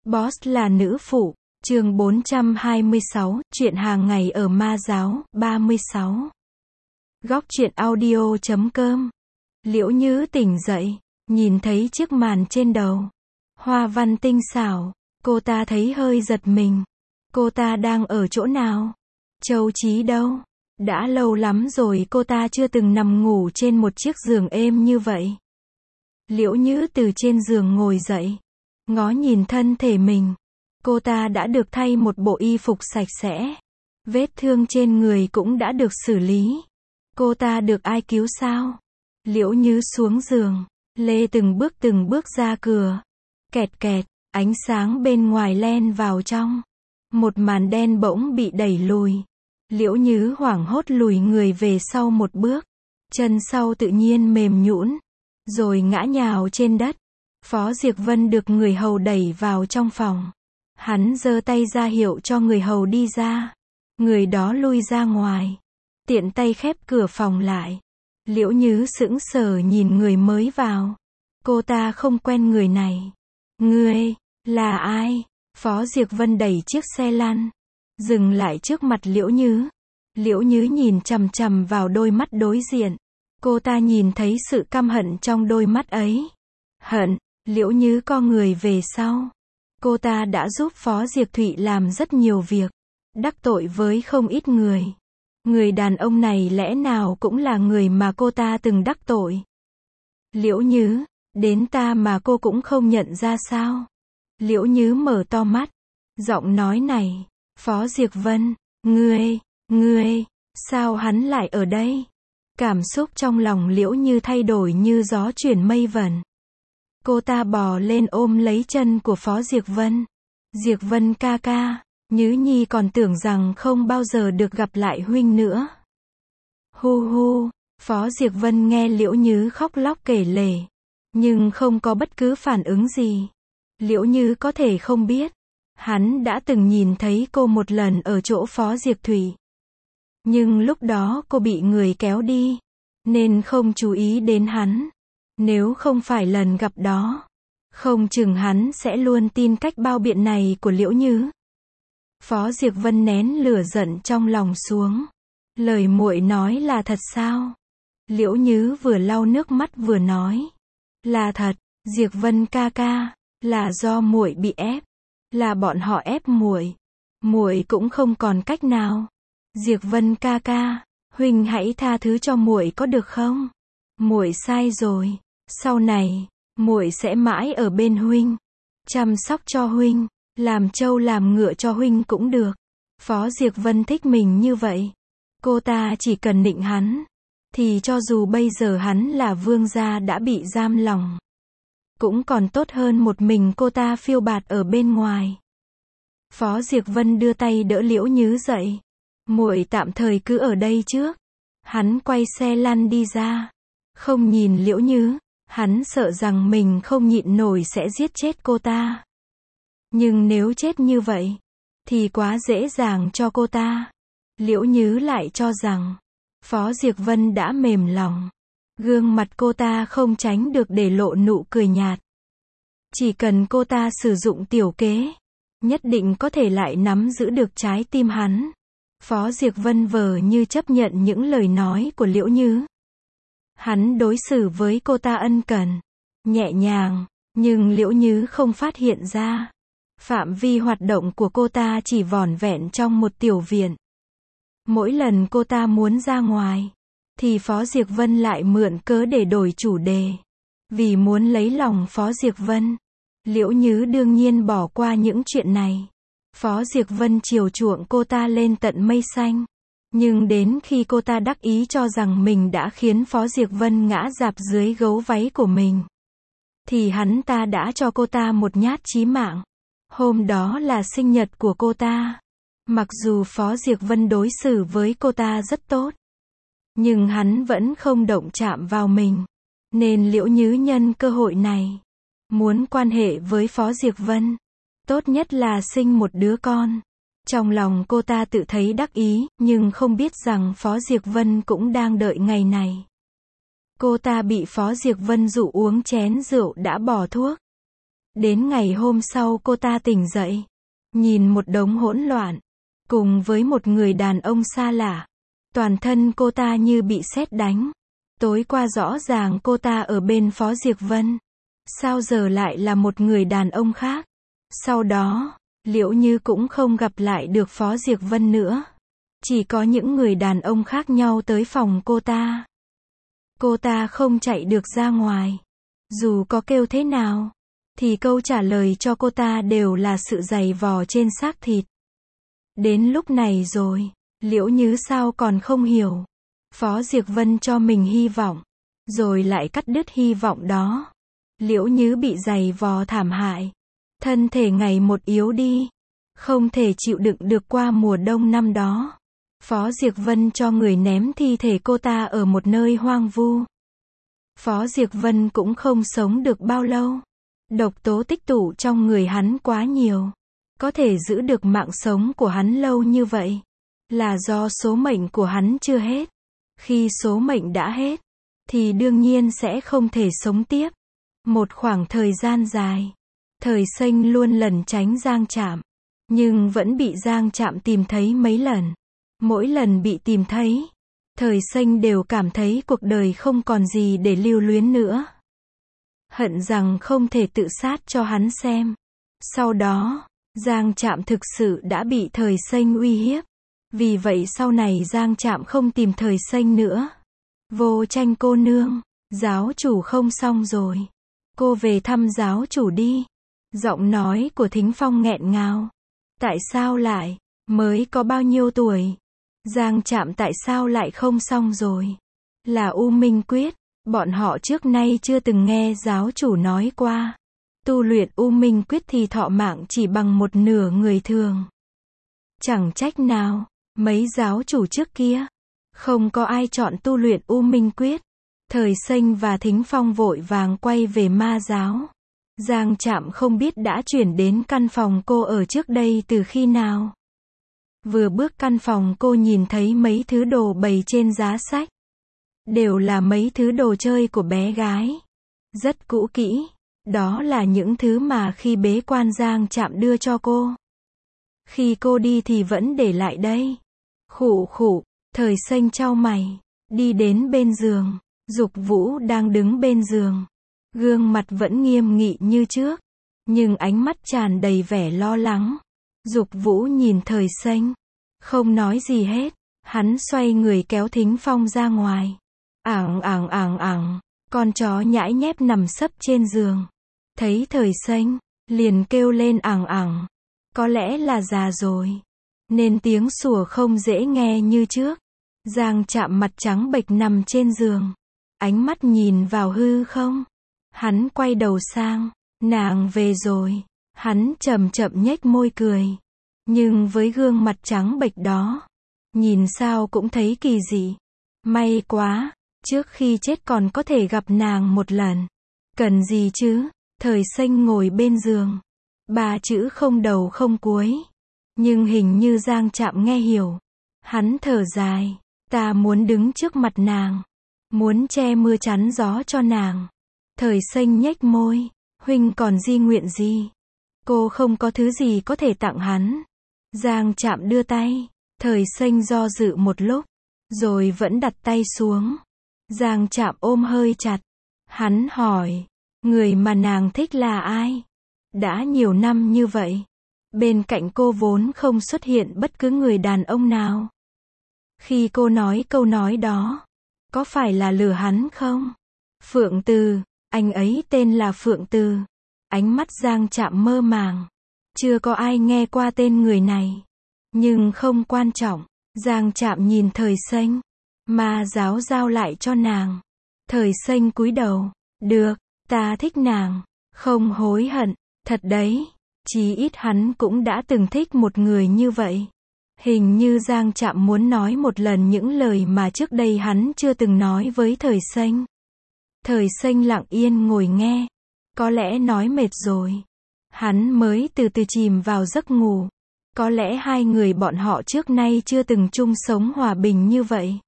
Boss là nữ phụ, chương 426, chuyện hàng ngày ở Ma giáo, 36. Góc truyện audio.com. Liễu Nhứ tỉnh dậy, nhìn thấy chiếc màn trên đầu. Hoa văn tinh xảo, cô ta thấy hơi giật mình. Cô ta đang ở chỗ nào? Châu Chí đâu? Đã lâu lắm rồi cô ta chưa từng nằm ngủ trên một chiếc giường êm như vậy. Liễu Nhứ từ trên giường ngồi dậy, ngó nhìn thân thể mình. Cô ta đã được thay một bộ y phục sạch sẽ. Vết thương trên người cũng đã được xử lý. Cô ta được ai cứu sao? Liễu Nhứ xuống giường, lê từng bước ra cửa. Kẹt kẹt, ánh sáng bên ngoài len vào trong. Một màn đen bỗng bị đẩy lùi. Liễu Nhứ hoảng hốt lùi người về sau một bước. Chân sau tự nhiên mềm nhũn, rồi ngã nhào trên đất. Phó Diệc Vân được người hầu đẩy vào trong phòng. Hắn giơ tay ra hiệu cho người hầu đi ra. Người đó lui ra ngoài, tiện tay khép cửa phòng lại. Liễu Nhứ sững sờ nhìn người mới vào. Cô ta không quen người này. Ngươi, là ai? Phó Diệc Vân đẩy chiếc xe lăn, dừng lại trước mặt Liễu Nhứ. Liễu Nhứ nhìn chằm chằm vào đôi mắt đối diện. Cô ta nhìn thấy sự căm hận trong đôi mắt ấy. Hận. Liễu Nhứ co người về sau. Cô ta đã giúp Phó Diệc Thụy làm rất nhiều việc, đắc tội với không ít người. Người đàn ông này lẽ nào cũng là người mà cô ta từng đắc tội? Liễu Nhứ, đến ta mà cô cũng không nhận ra sao? Liễu Nhứ mở to mắt. Giọng nói này, Phó Diệc Vân, ngươi, sao hắn lại ở đây? Cảm xúc trong lòng Liễu Nhứ thay đổi như gió chuyển mây vẩn. Cô ta bò lên ôm lấy chân của Phó Diệc Vân. Diệc Vân ca ca, Nhứ Nhi còn tưởng rằng không bao giờ được gặp lại huynh nữa. Hu hu, Phó Diệc Vân nghe Liễu Nhứ khóc lóc kể lể, nhưng không có bất cứ phản ứng gì. Liễu Nhứ có thể không biết, hắn đã từng nhìn thấy cô một lần ở chỗ Phó Diệc Thụy. Nhưng lúc đó cô bị người kéo đi, nên không chú ý đến hắn. Nếu không phải lần gặp đó, không chừng hắn sẽ luôn tin cách bao biện này của Liễu Nhứ. Phó Diệc Vân nén lửa giận trong lòng xuống. Lời muội nói là thật sao? Liễu Nhứ vừa lau nước mắt vừa nói. Là thật, Diệc Vân ca ca, là do muội bị ép, là bọn họ ép muội. Muội cũng không còn cách nào. Diệc Vân ca ca, huynh hãy tha thứ cho muội có được không? Muội sai rồi. Sau này, muội sẽ mãi ở bên huynh, chăm sóc cho huynh, làm trâu làm ngựa cho huynh cũng được. Phó Diệc Vân thích mình như vậy. Cô ta chỉ cần nịnh hắn, thì cho dù bây giờ hắn là vương gia đã bị giam lòng, cũng còn tốt hơn một mình cô ta phiêu bạt ở bên ngoài. Phó Diệc Vân đưa tay đỡ Liễu Nhứ dậy. Muội tạm thời cứ ở đây trước. Hắn quay xe lăn đi ra, không nhìn Liễu Nhứ. Hắn sợ rằng mình không nhịn nổi sẽ giết chết cô ta. Nhưng nếu chết như vậy, thì quá dễ dàng cho cô ta. Liễu Nhứ lại cho rằng, Phó Diệc Vân đã mềm lòng. Gương mặt cô ta không tránh được để lộ nụ cười nhạt. Chỉ cần cô ta sử dụng tiểu kế, nhất định có thể lại nắm giữ được trái tim hắn. Phó Diệc Vân vờ như chấp nhận những lời nói của Liễu Nhứ. Hắn đối xử với cô ta ân cần, nhẹ nhàng, nhưng Liễu Nhứ không phát hiện ra. Phạm vi hoạt động của cô ta chỉ vỏn vẹn trong một tiểu viện. Mỗi lần cô ta muốn ra ngoài, thì Phó Diệc Vân lại mượn cớ để đổi chủ đề. Vì muốn lấy lòng Phó Diệc Vân, Liễu Nhứ đương nhiên bỏ qua những chuyện này. Phó Diệc Vân chiều chuộng cô ta lên tận mây xanh. Nhưng đến khi cô ta đắc ý cho rằng mình đã khiến Phó Diệc Vân ngã rạp dưới gấu váy của mình, thì hắn ta đã cho cô ta một nhát chí mạng. Hôm đó là sinh nhật của cô ta. Mặc dù Phó Diệc Vân đối xử với cô ta rất tốt, nhưng hắn vẫn không động chạm vào mình. Nên Liễu Nhứ nhân cơ hội này, muốn quan hệ với Phó Diệc Vân. Tốt nhất là sinh một đứa con. Trong lòng cô ta tự thấy đắc ý, nhưng không biết rằng Phó Diệc Vân cũng đang đợi ngày này. Cô ta bị Phó Diệc Vân dụ uống chén rượu đã bỏ thuốc. Đến ngày hôm sau cô ta tỉnh dậy, nhìn một đống hỗn loạn, cùng với một người đàn ông xa lạ. Toàn thân cô ta như bị sét đánh. Tối qua rõ ràng cô ta ở bên Phó Diệc Vân. Sao giờ lại là một người đàn ông khác? Sau đó, Liễu Như cũng không gặp lại được Phó Diệc Vân nữa. Chỉ có những người đàn ông khác nhau tới phòng cô ta. Cô ta không chạy được ra ngoài. Dù có kêu thế nào, thì câu trả lời cho cô ta đều là sự giày vò trên xác thịt. Đến lúc này rồi, Liễu Như sao còn không hiểu. Phó Diệc Vân cho mình hy vọng, rồi lại cắt đứt hy vọng đó. Liễu Như bị giày vò thảm hại. Thân thể ngày một yếu đi. Không thể chịu đựng được qua mùa đông năm đó. Phó Diệc Vân cho người ném thi thể cô ta ở một nơi hoang vu. Phó Diệc Vân cũng không sống được bao lâu. Độc tố tích tụ trong người hắn quá nhiều. Có thể giữ được mạng sống của hắn lâu như vậy, là do số mệnh của hắn chưa hết. Khi số mệnh đã hết, thì đương nhiên sẽ không thể sống tiếp. Một khoảng thời gian dài, Thời Xanh luôn lẩn tránh Giang Trạm, nhưng vẫn bị Giang Trạm tìm thấy mấy lần. Mỗi lần bị tìm thấy, Thời Xanh đều cảm thấy cuộc đời không còn gì để lưu luyến nữa. Hận rằng không thể tự sát cho hắn xem. Sau đó, Giang Trạm thực sự đã bị Thời Xanh uy hiếp. Vì vậy sau này Giang Trạm không tìm Thời Xanh nữa. Vô Tranh cô nương, giáo chủ không xong rồi. Cô về thăm giáo chủ đi. Giọng nói của Thính Phong nghẹn ngào. Tại sao lại, mới có bao nhiêu tuổi? Giang Trạm tại sao lại không xong rồi? Là U Minh Quyết, bọn họ trước nay chưa từng nghe giáo chủ nói qua. Tu luyện U Minh Quyết thì thọ mạng chỉ bằng một nửa người thường. Chẳng trách nào, mấy giáo chủ trước kia, không có ai chọn tu luyện U Minh Quyết. Thời Xanh và Thính Phong vội vàng quay về ma giáo. Giang Trạm không biết đã chuyển đến căn phòng cô ở trước đây từ khi nào. Vừa bước căn phòng cô nhìn thấy mấy thứ đồ bày trên giá sách. Đều là mấy thứ đồ chơi của bé gái. Rất cũ kỹ. Đó là những thứ mà khi bế quan Giang Trạm đưa cho cô. Khi cô đi thì vẫn để lại đây. Khụ khụ, Thời Xanh chau mày, đi đến bên giường. Dục Vũ đang đứng bên giường. Gương mặt vẫn nghiêm nghị như trước, nhưng ánh mắt tràn đầy vẻ lo lắng. Dục Vũ nhìn Thời Xanh, không nói gì hết. Hắn xoay người kéo Thính Phong ra ngoài. Ảng ảng ảng ảng, con chó nhãi nhép nằm sấp trên giường. Thấy Thời Xanh, liền kêu lên ảng ảng. Có lẽ là già rồi, nên tiếng sủa không dễ nghe như trước. Giang Trạm mặt trắng bệch nằm trên giường, ánh mắt nhìn vào hư không. Hắn quay đầu sang, nàng về rồi. Hắn chậm chậm nhếch môi cười. Nhưng với gương mặt trắng bệch đó, nhìn sao cũng thấy kỳ dị. May quá, trước khi chết còn có thể gặp nàng một lần. Cần gì chứ? Thời Xanh ngồi bên giường. Ba chữ không đầu không cuối. Nhưng hình như Giang Trạm nghe hiểu. Hắn thở dài. Ta muốn đứng trước mặt nàng. Muốn che mưa chắn gió cho nàng. Thời Xanh nhếch môi. Huynh còn di nguyện gì? Cô không có thứ gì có thể tặng hắn. Giang Trạm đưa tay. Thời Xanh do dự một lúc, rồi vẫn đặt tay xuống. Giang Trạm ôm hơi chặt. Hắn hỏi, người mà nàng thích là ai? Đã nhiều năm như vậy, bên cạnh cô vốn không xuất hiện bất cứ người đàn ông nào. Khi cô nói câu nói đó, có phải là lừa hắn không? Phượng Từ, anh ấy tên là Phượng Từ. Ánh mắt Giang Trạm mơ màng. Chưa có ai nghe qua tên người này. Nhưng không quan trọng. Giang Trạm nhìn Thời Xanh. Ma giáo giao lại cho nàng. Thời Xanh cúi đầu. Được, ta thích nàng. Không hối hận. Thật đấy. Chí ít hắn cũng đã từng thích một người như vậy. Hình như Giang Trạm muốn nói một lần những lời mà trước đây hắn chưa từng nói với Thời Xanh. Thời Xanh lặng yên ngồi nghe. Có lẽ nói mệt rồi. Hắn mới từ từ chìm vào giấc ngủ. Có lẽ hai người bọn họ trước nay chưa từng chung sống hòa bình như vậy.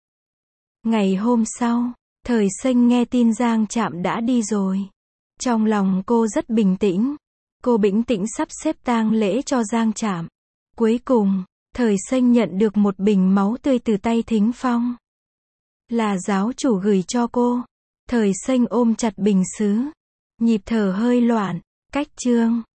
Ngày hôm sau, Thời Xanh nghe tin Giang Trạm đã đi rồi. Trong lòng cô rất bình tĩnh. Cô bĩnh tĩnh sắp xếp tang lễ cho Giang Trạm. Cuối cùng, Thời Xanh nhận được một bình máu tươi từ tay Thính Phong. Là giáo chủ gửi cho cô. Thời Xanh ôm chặt bình sứ. Nhịp thở hơi loạn. Cách chương